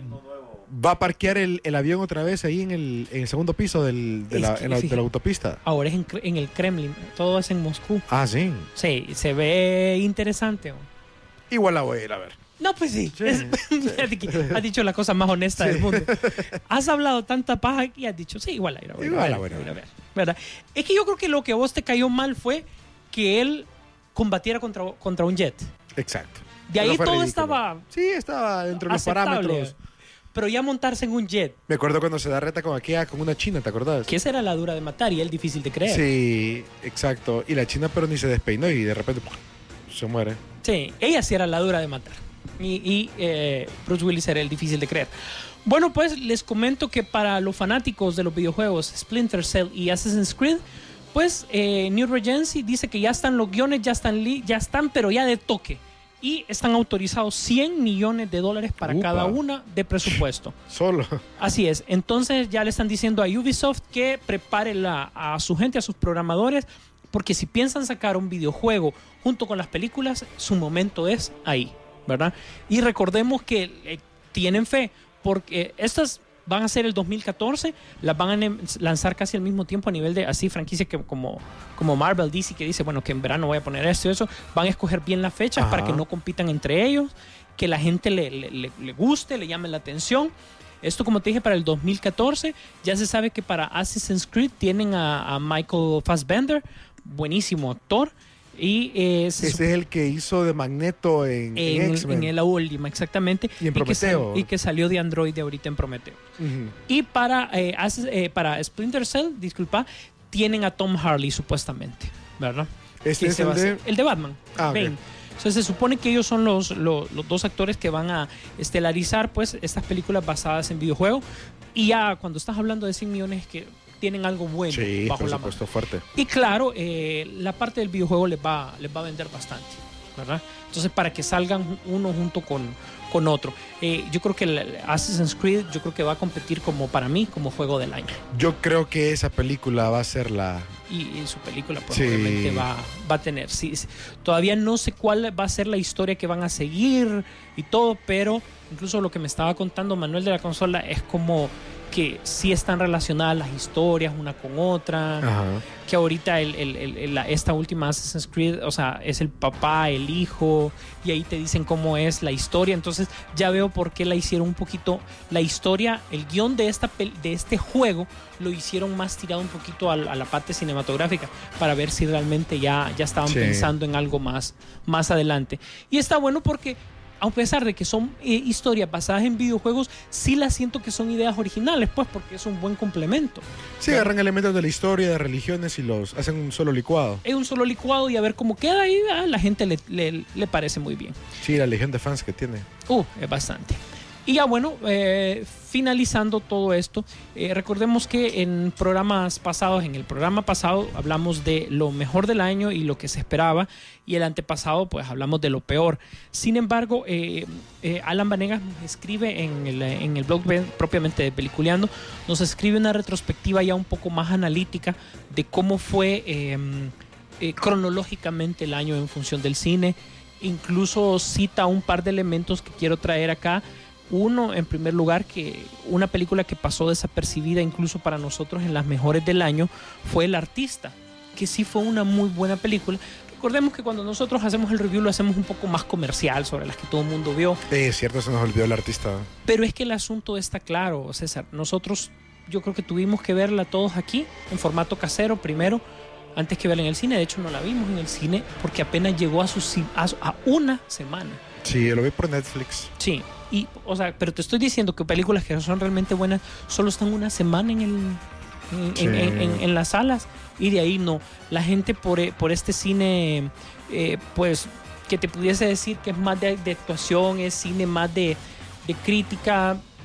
S7: ¿Va a parquear el, el avión otra vez ahí en el, en el segundo piso del, de, la,
S8: que,
S7: en la,
S8: fíjate,
S7: de la autopista?
S8: Ahora es en, en el Kremlin, todo es en Moscú.
S7: Ah, sí.
S8: Sí, se ve interesante.
S7: Igual la voy a ir a ver.
S8: No, pues sí.
S7: Sí,
S8: Es,
S7: sí.
S8: has dicho la cosa más honesta
S7: Sí.
S8: del mundo. Has hablado tanta paja y has dicho, sí, igual la ir a ver.
S7: Igual la
S8: voy
S7: voy a
S8: a ir a
S7: ver.
S8: ver. ¿Verdad? Es que yo creo que lo que a vos te cayó mal fue que él combatiera contra, contra un jet.
S7: Exacto.
S8: De ahí
S7: Eso fue
S8: todo
S7: ridículo.
S8: estaba
S7: Sí, estaba dentro de los
S8: aceptable.
S7: parámetros.
S8: Pero ya montarse en un jet,
S7: Me acuerdo cuando se da reta con aquella, con una china, ¿te acordás?
S8: que esa era la dura de matar y él difícil de creer.
S7: Sí, exacto. Y la china pero ni se despeinó y de repente ¡pum! Se muere.
S8: Sí, ella sí era la dura de matar. Y, y eh, Bruce Willis era el difícil de creer. Bueno, pues les comento que para los fanáticos de los videojuegos Splinter Cell y Assassin's Creed, pues eh, New Regency dice que ya están los guiones, ya están, ya están, pero ya de toque. Y están autorizados cien millones de dólares para
S7: Upa.
S8: cada una de presupuesto.
S7: Solo.
S8: Así es. Entonces ya le están diciendo a Ubisoft que prepare la, a su gente, a sus programadores, porque si piensan sacar un videojuego junto con las películas, su momento es ahí, ¿verdad? Y recordemos que eh, tienen fe, porque estas van a ser el dos mil catorce, las van a lanzar casi al mismo tiempo a nivel de así franquicias que como, como Marvel, D C, que dice, bueno, que en verano voy a poner esto y eso, van a escoger bien las fechas
S7: Ajá.
S8: para que no compitan entre ellos, que la gente le, le, le, le guste, le llame la atención. Esto, como te dije, para el dos mil catorce, ya se sabe que para Assassin's Creed tienen a, a Michael Fassbender, buenísimo actor, y eh, se
S7: Ese es el que hizo de Magneto en, en,
S8: en,
S7: X-Men.
S8: en la última, exactamente.
S7: Y en
S8: que sal-
S7: Prometeo.
S8: Y que salió de Android ahorita en Prometeo.
S7: Ujú.
S8: Y para, eh, As- eh, para Splinter Cell, disculpa, tienen a Tom Hardy supuestamente, ¿verdad?
S7: Este
S8: Que
S7: es
S8: se
S7: el
S8: va a
S7: de...
S8: hacer- el de Batman,
S7: Ah, ok.
S8: Bane. Entonces se supone que ellos son los, los, los dos actores que van a estelarizar pues estas películas basadas en videojuegos. Y ya cuando estás hablando de cien millones que tienen algo bueno
S7: Sí,
S8: bajo
S7: por
S8: la mano.
S7: supuesto, fuerte.
S8: Y claro, eh, la parte del videojuego les va, les va a vender bastante, ¿verdad? Entonces, para que salgan uno junto con, con otro. Eh, yo creo que el Assassin's Creed, yo creo que va a competir como para mí, como juego del año.
S7: Yo creo que esa película va a ser la...
S8: Y, y su película, pues
S7: Sí.
S8: obviamente va, va a tener. Sí, sí. Todavía no sé cuál va a ser la historia que van a seguir y todo, pero incluso lo que me estaba contando Manuel de la consola es como que sí están relacionadas las historias una con otra.
S7: Ajá.
S8: Que ahorita el, el, el, el- la- esta última Assassin's Creed, o sea, es el papá, el hijo, y ahí te dicen cómo es la historia. Entonces ya veo por qué la hicieron un poquito, la historia, el guión de, esta, pel- de este juego lo hicieron más tirado un poquito a, la- a la parte cinematográfica para ver si realmente ya, ya estaban
S7: Sí.
S8: pensando en algo más, más adelante. Y está bueno porque a pesar de que son eh, historias basadas en videojuegos, sí las siento que son ideas originales, pues porque es un buen complemento.
S7: Sí, agarran elementos de la historia, de religiones y los hacen un solo licuado.
S8: Es un solo licuado y a ver cómo queda y a la gente le, le- le parece muy bien.
S7: Sí, la legión de fans que tiene.
S8: Uh, es bastante. Y ya bueno, eh, finalizando todo esto, eh, recordemos que en programas pasados, en el programa pasado hablamos de lo mejor del año y lo que se esperaba, y el antepasado pues hablamos de lo peor. Sin embargo, eh, eh, Alan Vanegas nos escribe en el, en el blog propiamente de Peliculeando, nos escribe una retrospectiva ya un poco más analítica de cómo fue eh, eh, cronológicamente el año en función del cine. Incluso cita un par de elementos que quiero traer acá. Uno, en primer lugar, que una película que pasó desapercibida incluso para nosotros en las mejores del año fue El Artista, que sí fue una muy buena película. Recordemos que cuando nosotros hacemos el review lo hacemos un poco más comercial, sobre las que todo el mundo vio.
S7: Eh, Es cierto, se nos olvidó el artista.
S8: Pero es que el asunto está claro, César. Nosotros, yo creo que tuvimos que verla todos aquí, en formato casero primero, antes que verla en el cine. De hecho, no la vimos en el cine porque apenas llegó a, su, a, a una semana.
S7: Sí, lo vi por Netflix.
S8: Sí, y, o sea, pero te estoy diciendo que películas que son realmente buenas solo están una semana en, el, en,
S7: Sí.
S8: en, en, en, en las salas y de ahí no. La gente por, por este cine, eh, pues, que te pudiese decir que es más de, de actuación, es cine más de, de crítica,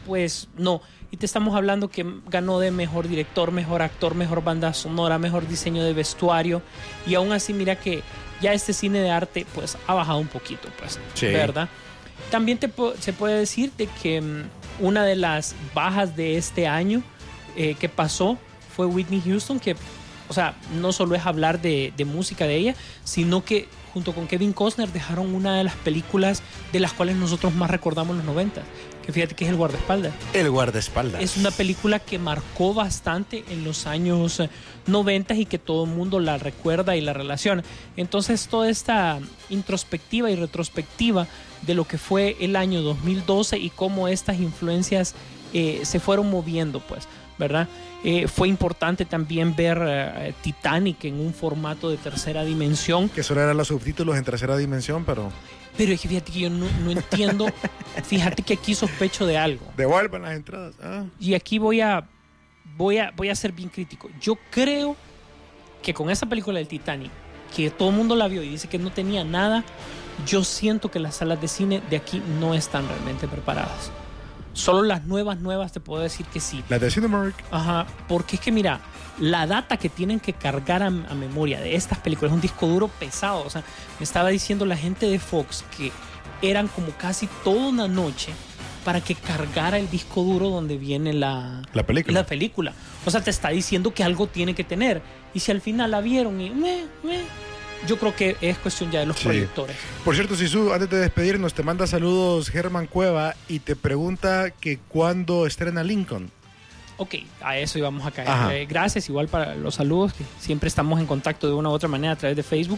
S8: pues no. Y te estamos hablando que ganó de mejor director, mejor actor, mejor banda sonora, mejor diseño de vestuario. Y aún así, mira que ya este cine de arte, pues, ha bajado un poquito, pues,
S7: Sí.
S8: ¿verdad? También te, se puede decir de que um, una de las bajas de este año eh, que pasó fue Whitney Houston, que, o sea, no solo es hablar de, de música de ella, sino que junto con Kevin Costner dejaron una de las películas de las cuales nosotros más recordamos en los noventa, que fíjate que es El Guardaespaldas.
S7: El guardaespaldas.
S8: Es una película que marcó bastante en los años noventa y que todo el mundo la recuerda y la relaciona. Entonces, toda esta introspectiva y retrospectiva de lo que fue el año dos mil doce y cómo estas influencias eh, se fueron moviendo, pues, ¿verdad? Eh, fue importante también ver uh, Titanic en un formato de tercera dimensión.
S7: Que solo eran los subtítulos en tercera dimensión, pero...
S8: Pero es que fíjate que yo no, no entiendo. Fíjate que aquí sospecho de algo.
S7: Devuelvan las entradas. Ah.
S8: Y aquí voy a, voy a, voy a ser bien crítico. Yo creo que con esa película del Titanic, que todo el mundo la vio y dice que no tenía nada, yo siento que las salas de cine de aquí no están realmente preparadas. Solo las nuevas, nuevas te puedo decir que sí.
S7: Las de Cinemark.
S8: Ajá, porque es que mira, la data que tienen que cargar a, a memoria de estas películas es un disco duro pesado. O sea, me estaba diciendo la gente de Fox que eran como casi toda una noche para que cargara el disco duro donde viene la,
S7: La película.
S8: la película. O sea, te está diciendo que algo tiene que tener. Y si al final la vieron y... meh, meh, yo creo que es cuestión ya de los
S7: Sí.
S8: proyectores.
S7: Por cierto, Sisu, antes de despedirnos, te manda saludos Germán Cueva y te pregunta que cuándo estrena Lincoln.
S8: Ok, a eso íbamos a caer.
S7: Ajá.
S8: Eh, gracias, igual para los saludos, que siempre estamos en contacto de una u otra manera a través de Facebook.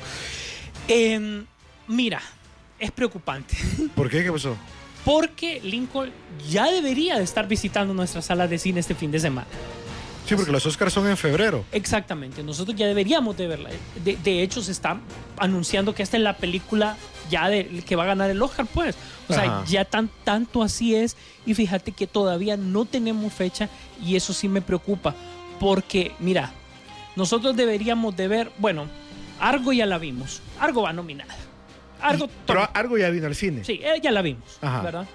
S8: Eh, mira, es preocupante.
S7: ¿Por qué? ¿Qué pasó?
S8: Porque Lincoln ya debería de estar visitando nuestras salas de cine este fin de semana.
S7: Sí, porque los Oscars son en febrero.
S8: Exactamente, nosotros ya deberíamos de verla. De, de hecho, se está anunciando que esta es la película ya de, que va a ganar el Oscar, pues. O sea,
S7: Ajá.
S8: ya tan, tanto así es. Y fíjate que todavía no tenemos fecha y eso sí me preocupa. Porque, mira, nosotros deberíamos de ver, bueno, Argo ya la vimos. Argo va nominada. Argo,
S7: Y- pero algo ya vino al cine.
S8: sí, eh, ya la vimos,
S7: Ajá.
S8: ¿verdad?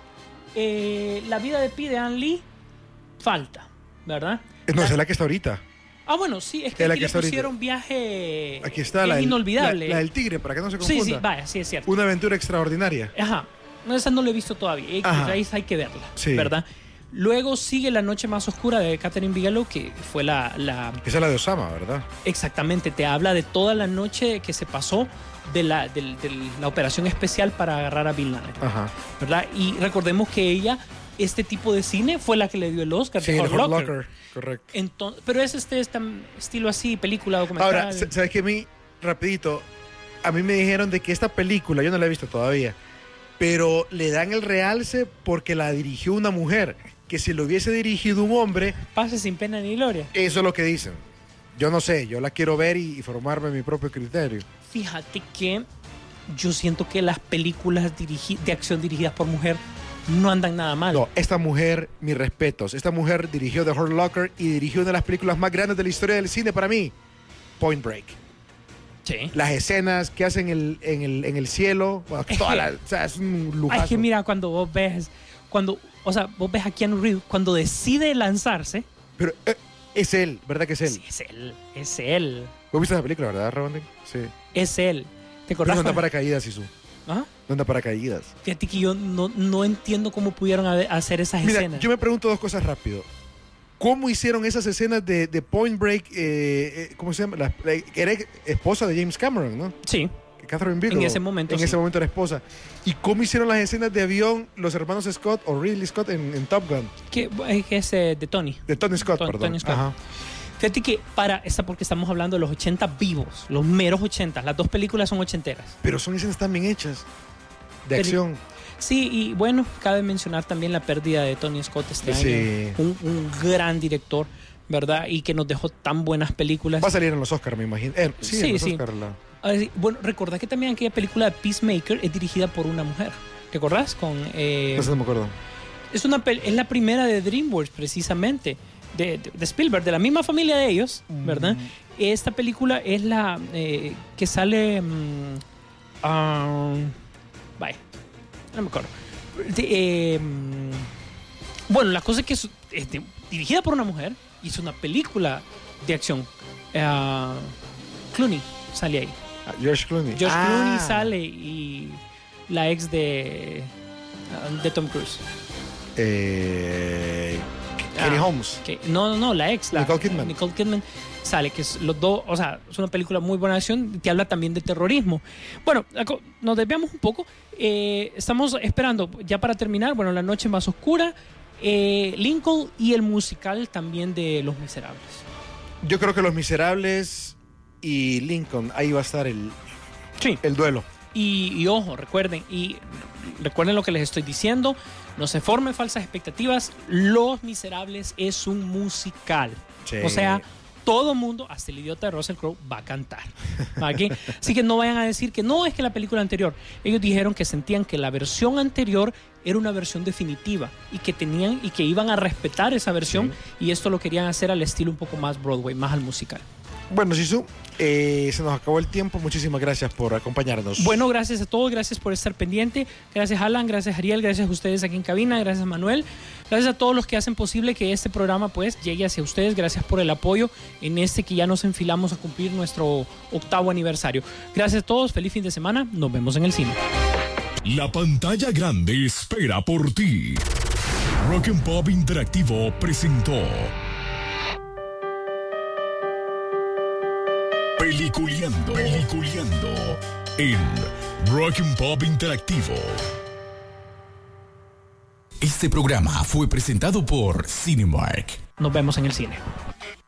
S8: Eh, la vida de Pi de Ann Lee falta, ¿verdad?
S7: No, esa es la que está ahorita.
S8: Ah, bueno, sí, es que
S7: Es la
S8: aquí
S7: que
S8: le
S7: está ahorita.
S8: pusieron viaje
S7: Aquí está
S8: es
S7: la, del-
S8: inolvidable.
S7: La, la del tigre, para que no se
S8: sí,
S7: confunda.
S8: sí, vaya, sí es cierto.
S7: Una aventura extraordinaria.
S8: Ajá, no, esa no la he visto todavía, eh,
S7: Ajá.
S8: ahí hay que verla,
S7: Sí.
S8: ¿verdad? Luego sigue La noche más oscura de Catherine Bigelow, que fue la, la...
S7: Esa es la de Osama, ¿verdad?
S8: Exactamente, te habla de toda la noche que se pasó de la, del- de la operación especial para agarrar a Bin Laden,
S7: Ajá.
S8: ¿verdad? Y recordemos que ella, este tipo de cine fue la que le dio el Oscar.
S7: Sí,
S8: de
S7: el
S8: Hurt
S7: Hurt
S8: Locker.
S7: Locker. Correcto.
S8: Entonces, pero es este, este estilo así, película, documental.
S7: Ahora, sa- ¿sabes qué? A mí, rapidito, a mí me dijeron de que esta película, yo no la he visto todavía, pero le dan el realce porque la dirigió una mujer, que si lo hubiese dirigido un hombre,
S8: Pase sin pena ni gloria.
S7: eso es lo que dicen. Yo no sé, yo la quiero ver y, y formarme mi propio criterio.
S8: Fíjate que yo siento que las películas dirigi- de acción dirigidas por mujer no andan nada mal.
S7: No, esta mujer, mis respetos, esta mujer dirigió The Hurt Locker y dirigió una de las películas más grandes de la historia del cine para mí, Point Break.
S8: Sí.
S7: Las escenas que hacen el- en, el, en el cielo, bueno,
S8: Es
S7: toda
S8: que-
S7: la- o sea, es un
S8: Ay,
S7: lujazo.
S8: es que mira, cuando vos ves, cuando, o sea, vos ves a Keanu Reeves, cuando decide lanzarse,
S7: Pero eh, es él, ¿verdad que es él?
S8: sí, es él, es él,
S7: ¿Vos viste la película, verdad, Rabanding? Sí.
S8: es él. ¿Te
S7: Pero
S8: acordás?
S7: no anda
S8: cuando-
S7: para caídas, Isu.
S8: ¿Ah?
S7: No anda para caídas.
S8: Fíjate que yo no, no entiendo cómo pudieron haber- hacer esas
S7: Mira,
S8: escenas.
S7: yo me pregunto dos cosas rápido. ¿Cómo hicieron esas escenas de, de Point Break? eh, eh, ¿Cómo se llama? La, la- era esposa de James Cameron, ¿no?
S8: Sí,
S7: Catherine Bigelow.
S8: En ese momento,
S7: En
S8: sí.
S7: ese momento era esposa. ¿Y cómo hicieron las escenas de avión los hermanos Scott o Ridley Scott en, en Top Gun?
S8: que, que es eh, de Tony.
S7: De Tony Scott,
S8: Ton-
S7: perdón.
S8: Tony Scott.
S7: Ajá.
S8: Fíjate que para esa, porque estamos hablando de los ochenta vivos, los meros ochenta, las dos películas son ochenteras.
S7: Pero son escenas tan bien hechas. De
S8: Pero-
S7: acción.
S8: Sí, y bueno, cabe mencionar también la pérdida de Tony Scott este
S7: Sí.
S8: año. Un, un gran director, ¿verdad? Y que nos dejó tan buenas películas.
S7: Va a salir en los Oscars, me imagino. Eh, sí,
S8: Sí,
S7: en los
S8: sí.
S7: Oscars. La...
S8: Ah, sí, bueno, recordá que también aquella película de Peacemaker es dirigida por una mujer. ¿Recordás? Con, eh,
S7: No sé, no me acuerdo.
S8: es, una, pel- es la primera de DreamWorks, precisamente, de, de- de Spielberg, de la misma familia de ellos, ¿verdad? Esta película es la eh, que sale... mm, ah, vaya, no me acuerdo. De, eh, mm, Bueno, la cosa es que es, es de- dirigida por una mujer y es una película de acción. Uh, Clooney sale ahí.
S7: Ah, George Clooney.
S8: George
S7: Ah.
S8: Clooney sale y la ex de, uh, de Tom Cruise.
S7: Eh, Katie
S8: Ah,
S7: Holmes.
S8: que- no, no, no, la ex. La,
S7: Nicole Kidman.
S8: Nicole Kidman sale, que es los dos, o sea, es una película muy buena de acción que habla también de terrorismo. Bueno, aco- nos desviamos un poco. Eh, estamos esperando, ya para terminar, bueno, La noche más oscura, eh, Lincoln y el musical también de Los Miserables.
S7: Yo creo que Los Miserables y Lincoln, ahí va a estar el,
S8: Sí.
S7: el duelo.
S8: Y, y ojo, recuerden, y recuerden lo que les estoy diciendo, no se formen falsas expectativas, Los Miserables es un musical.
S7: Sí.
S8: O sea, todo mundo, hasta el idiota de Russell Crowe, va a cantar. ¿Ok? Así que no vayan a decir que no, es que la película anterior. Ellos dijeron que sentían que la versión anterior era una versión definitiva y que tenían y que iban a respetar esa versión y esto lo querían hacer al estilo un poco más Broadway, más al musical.
S7: Bueno, Sisu, eh, se nos acabó el tiempo. Muchísimas gracias por acompañarnos.
S8: Bueno, gracias a todos, gracias por estar pendiente. Gracias Alan, gracias Ariel, gracias a ustedes aquí en cabina, gracias Manuel. Gracias a todos los que hacen posible que este programa pues llegue hacia ustedes. Gracias por el apoyo en este que ya nos enfilamos a cumplir nuestro octavo aniversario. Gracias a todos, feliz fin de semana, nos vemos en el cine.
S10: La pantalla grande espera por ti. Rock and Pop Interactivo presentó Peliculeando, Peliculeando en Rock and Pop Interactivo.
S5: Este programa fue presentado por Cinemark.
S8: Nos vemos en el cine.